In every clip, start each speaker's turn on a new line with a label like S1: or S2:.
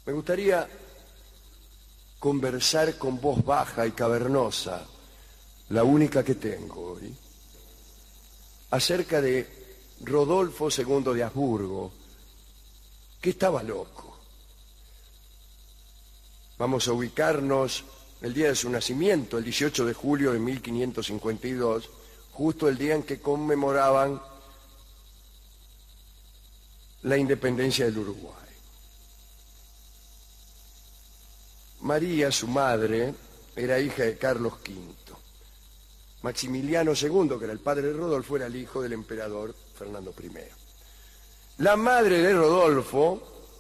S1: Me gustaría conversar con voz baja y cavernosa, la única que tengo hoy, acerca de Rodolfo II de Habsburgo, que estaba loco. Vamos a ubicarnos el día de su nacimiento, el 18 de julio de 1552, justo el día en que conmemoraban la independencia del Uruguay. María, su madre, era hija de Carlos V. Maximiliano II, que era el padre de Rodolfo, era el hijo del emperador Fernando I. La madre de Rodolfo,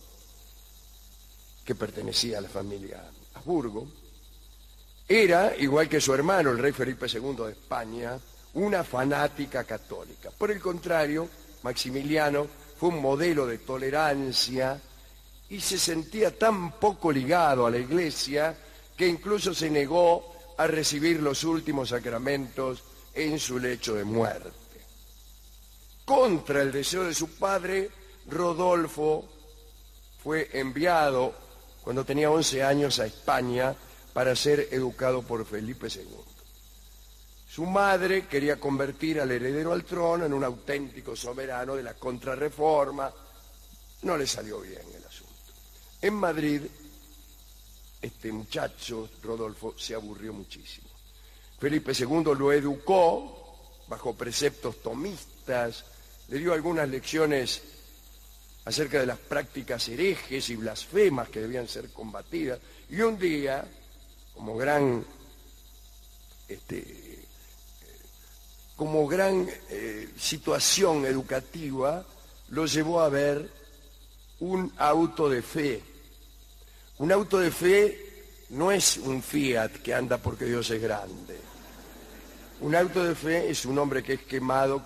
S1: que pertenecía a la familia Habsburgo, era, igual que su hermano, el rey Felipe II de España, una fanática católica. Por el contrario, Maximiliano fue un modelo de tolerancia y se sentía tan poco ligado a la Iglesia que incluso se negó a recibir los últimos sacramentos en su lecho de muerte. Contra el deseo de su padre, Rodolfo fue enviado cuando tenía 11 años a España para ser educado por Felipe II. Su madre quería convertir al heredero al trono en un auténtico soberano de la Contrarreforma. No le salió bien el asunto. En Madrid, este muchacho, Rodolfo, se aburrió muchísimo. Felipe II lo educó bajo preceptos tomistas, le dio algunas lecciones acerca de las prácticas herejes y blasfemas que debían ser combatidas, y un día, como gran situación educativa, lo llevó a ver un auto de fe. Un auto de fe no es un Fiat que anda porque Dios es grande. Un auto de fe es un hombre que es quemado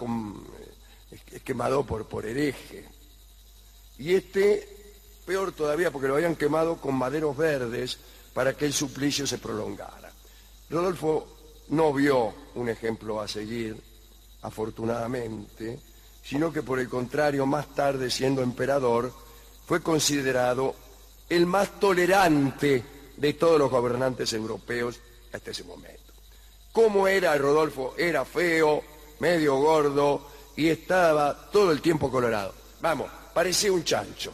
S1: por hereje. Y peor todavía, porque lo habían quemado con maderos verdes para que el suplicio se prolongara. Rodolfo no vio un ejemplo a seguir, afortunadamente, sino que por el contrario, más tarde, siendo emperador, fue considerado el más tolerante de todos los gobernantes europeos hasta ese momento. ¿Cómo era Rodolfo? Era feo, medio gordo y estaba todo el tiempo colorado. Vamos, parecía un chancho.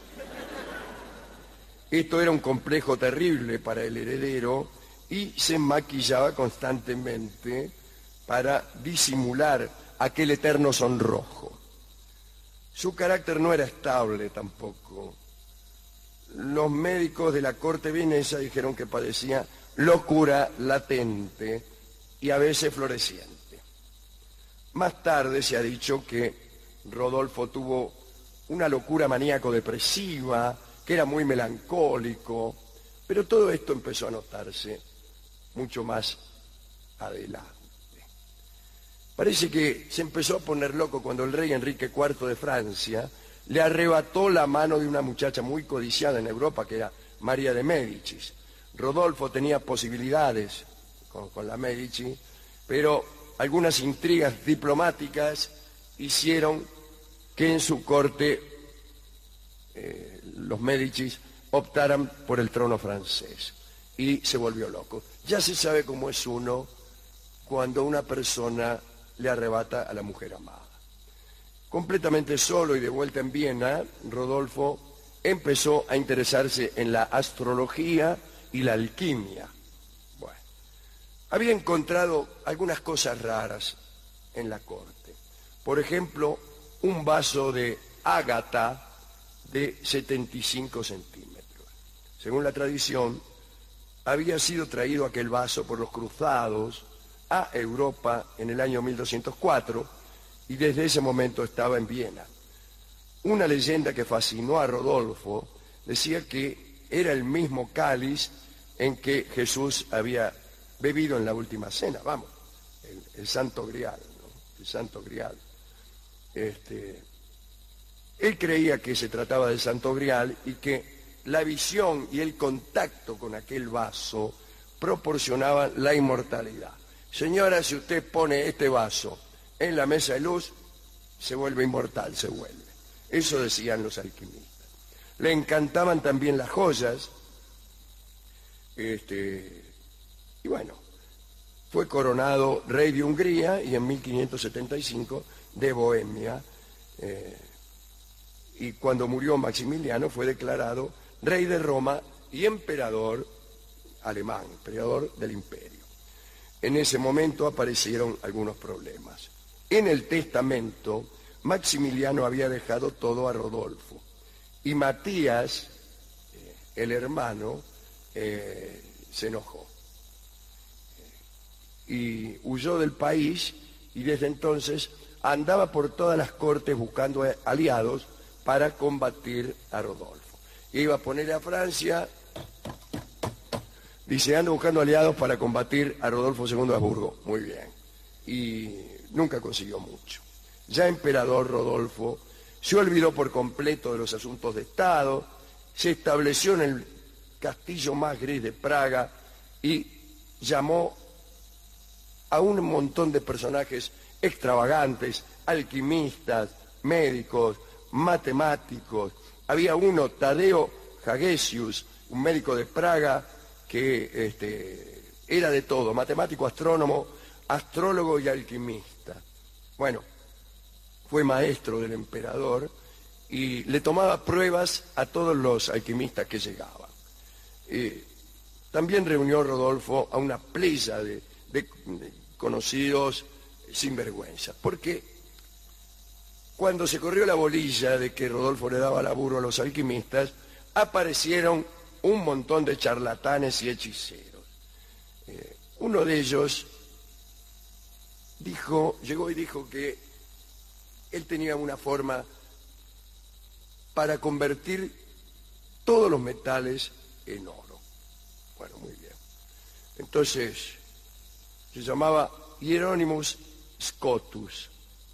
S1: Esto era un complejo terrible para el heredero y se maquillaba constantemente para disimular aquel eterno sonrojo. Su carácter no era estable tampoco. Los médicos de la corte vienesa dijeron que padecía locura latente y a veces floreciente. Más tarde se ha dicho que Rodolfo tuvo una locura maníaco-depresiva, que era muy melancólico, pero todo esto empezó a notarse mucho más adelante. Parece que se empezó a poner loco cuando el rey Enrique IV de Francia le arrebató la mano de una muchacha muy codiciada en Europa, que era María de Médicis. Rodolfo tenía posibilidades con la Médici, pero algunas intrigas diplomáticas hicieron que en su corte los Médicis optaran por el trono francés y se volvió loco. Ya se sabe cómo es uno cuando una persona le arrebata a la mujer amada. Completamente solo y de vuelta en Viena, Rodolfo empezó a interesarse en la astrología y la alquimia. Bueno, había encontrado algunas cosas raras en la corte. Por ejemplo, un vaso de ágata de 75 centímetros. Según la tradición, había sido traído aquel vaso por los cruzados a Europa en el año 1204 y desde ese momento estaba en Viena. Una leyenda que fascinó a Rodolfo decía que era el mismo cáliz en que Jesús había bebido en la última cena, vamos, el Santo Grial, ¿no? El Santo Grial. Él creía que se trataba del Santo Grial y que la visión y el contacto con aquel vaso proporcionaban la inmortalidad. Señora, si usted pone este vaso en la mesa de luz, se vuelve inmortal, se vuelve. Eso decían los alquimistas. Le encantaban también las joyas. Y bueno, fue coronado rey de Hungría y en 1575 de Bohemia. Y cuando murió Maximiliano fue declarado rey de Roma y emperador alemán, emperador del imperio. En ese momento aparecieron algunos problemas. En el testamento, Maximiliano había dejado todo a Rodolfo y Matías, el hermano, se enojó y huyó del país, y desde entonces andaba por todas las cortes buscando aliados para combatir a Rodolfo. Iba a poner a Francia, dice, ando buscando aliados para combatir a Rodolfo II de Habsburgo. Muy bien. Y nunca consiguió mucho. Ya emperador, Rodolfo se olvidó por completo de los asuntos de Estado, se estableció en el castillo más gris de Praga y llamó a un montón de personajes extravagantes, alquimistas, médicos, matemáticos. Había uno, Tadeo Hagesius, un médico de Praga, que era de todo, matemático, astrónomo, astrólogo y alquimista. Bueno, fue maestro del emperador y le tomaba pruebas a todos los alquimistas que llegaban. También reunió Rodolfo a una playa de conocidos sinvergüenza, porque cuando se corrió la bolilla de que Rodolfo le daba laburo a los alquimistas, aparecieron un montón de charlatanes y hechiceros. Uno de ellos llegó y dijo que él tenía una forma para convertir todos los metales en oro. Bueno, muy bien. Entonces, se llamaba Hieronymus Scotus.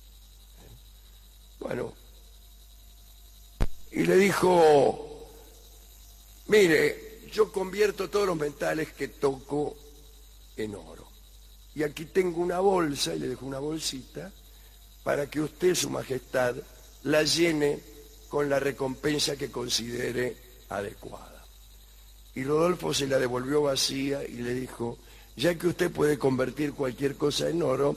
S1: Bueno, y le dijo, mire, yo convierto todos los metales que toco en oro. Y aquí tengo una bolsa, y le dejo una bolsita, para que usted, su majestad, la llene con la recompensa que considere adecuada. Y Rodolfo se la devolvió vacía y le dijo, ya que usted puede convertir cualquier cosa en oro,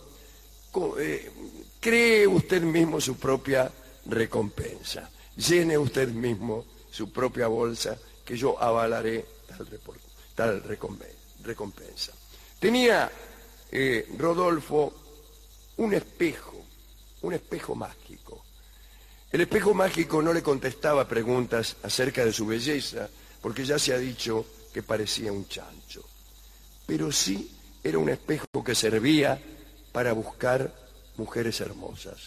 S1: cree usted mismo su propia recompensa, llene usted mismo su propia bolsa, que yo avalaré tal recompensa. Tenía Rodolfo un espejo mágico. El espejo mágico no le contestaba preguntas acerca de su belleza, porque ya se ha dicho que parecía un chancho. Pero sí era un espejo que servía para buscar mujeres hermosas.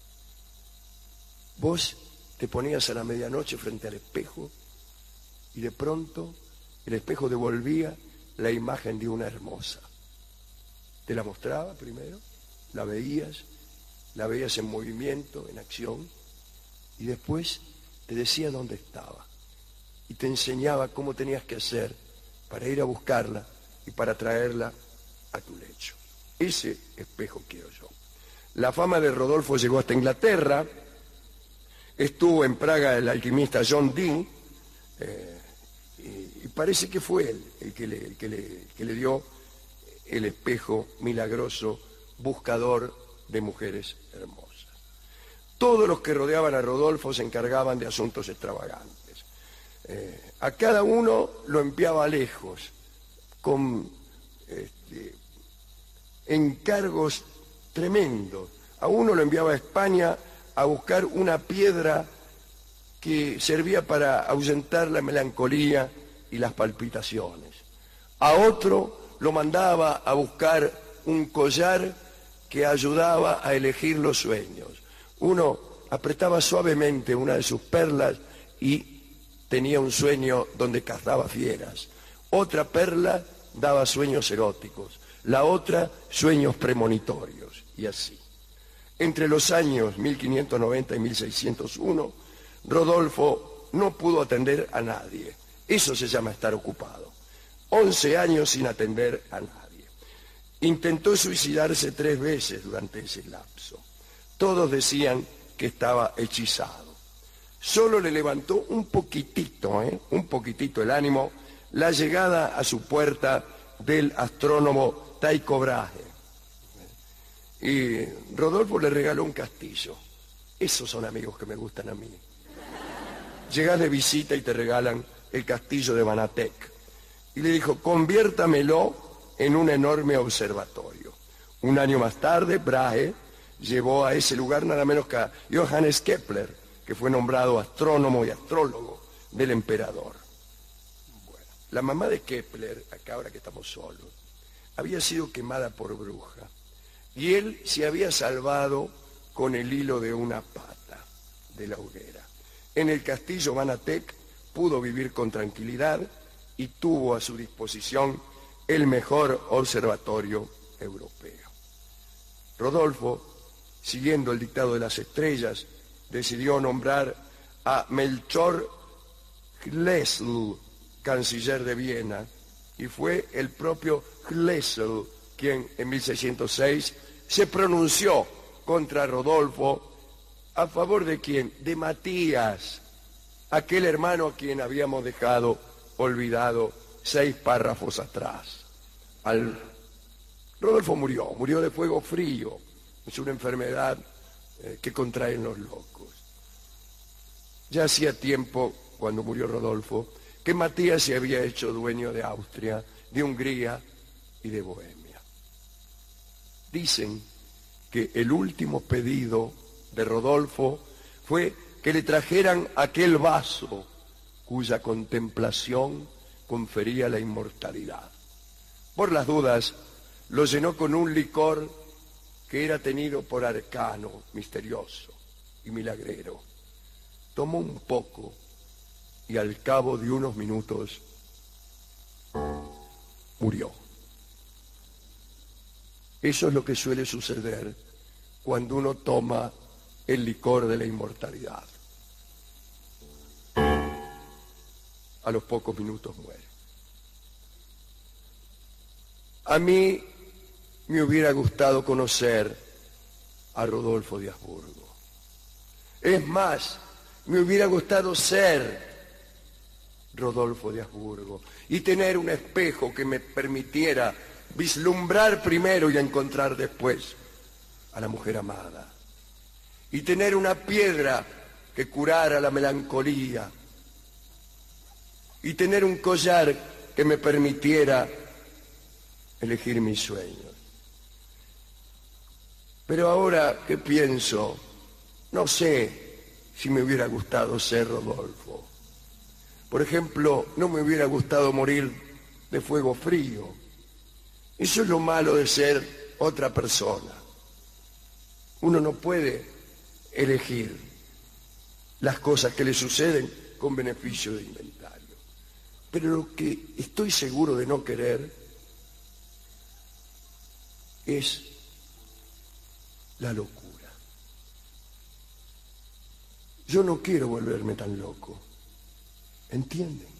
S1: Vos te ponías a la medianoche frente al espejo y de pronto el espejo devolvía la imagen de una hermosa. Te la mostraba primero, la veías en movimiento, en acción, y después te decía dónde estaba y te enseñaba cómo tenías que hacer para ir a buscarla y para traerla a tu lecho. Ese espejo quiero yo. La fama de Rodolfo llegó hasta Inglaterra. Estuvo en Praga el alquimista John Dee, y parece que fue él el que le dio el espejo milagroso, buscador de mujeres hermosas. Todos los que rodeaban a Rodolfo se encargaban de asuntos extravagantes. A cada uno lo enviaba lejos, con encargos tremendos. A uno lo enviaba a España a buscar una piedra que servía para ahuyentar la melancolía y las palpitaciones. A otro lo mandaba a buscar un collar que ayudaba a elegir los sueños. Uno apretaba suavemente una de sus perlas y tenía un sueño donde cazaba fieras. Otra perla daba sueños eróticos, la otra sueños premonitorios, y así. Entre los años 1590 y 1601, Rodolfo no pudo atender a nadie. Eso se llama estar ocupado. 11 años sin atender a nadie. Intentó suicidarse 3 veces durante ese lapso. Todos decían que estaba hechizado. solo le levantó un poquitito el ánimo la llegada a su puerta del astrónomo Tycho Brahe. Y Rodolfo le regaló un castillo. Esos son amigos que me gustan a mí. Llegas de visita y te regalan el castillo de Vanatec. Y le dijo, conviértamelo en un enorme observatorio. Un año más tarde, Brahe llevó a ese lugar nada menos que a Johannes Kepler, que fue nombrado astrónomo y astrólogo del emperador. Bueno, la mamá de Kepler, acá ahora que estamos solos, había sido quemada por bruja. Y él se había salvado con el hilo de una pata de la hoguera. En el castillo Vanatec pudo vivir con tranquilidad y tuvo a su disposición el mejor observatorio europeo. Rodolfo, siguiendo el dictado de las estrellas, decidió nombrar a Melchor Schlesl canciller de Viena, y fue el propio Schlesl quien en 1606 se pronunció contra Rodolfo. ¿A favor de quién? De Matías, aquel hermano a quien habíamos dejado olvidado 6 párrafos atrás. Rodolfo murió de fuego frío. Es una enfermedad que contraen los locos. Ya hacía tiempo, cuando murió Rodolfo, que Matías se había hecho dueño de Austria, de Hungría y de Bohemia. Dicen que el último pedido de Rodolfo fue que le trajeran aquel vaso cuya contemplación confería la inmortalidad. Por las dudas, lo llenó con un licor que era tenido por arcano, misterioso y milagrero. Tomó un poco y al cabo de unos minutos murió. Eso es lo que suele suceder cuando uno toma el licor de la inmortalidad. A los pocos minutos muere. A mí me hubiera gustado conocer a Rodolfo de Habsburgo. Es más, me hubiera gustado ser Rodolfo de Habsburgo y tener un espejo que me permitiera vislumbrar primero y encontrar después a la mujer amada, y tener una piedra que curara la melancolía, y tener un collar que me permitiera elegir mis sueños. Pero ahora que pienso, no sé si me hubiera gustado ser Rodolfo. Por ejemplo, no me hubiera gustado morir de fuego frío. Eso es lo malo de ser otra persona. Uno no puede elegir las cosas que le suceden con beneficio de inventario. Pero lo que estoy seguro de no querer es la locura. Yo no quiero volverme tan loco. ¿Entienden?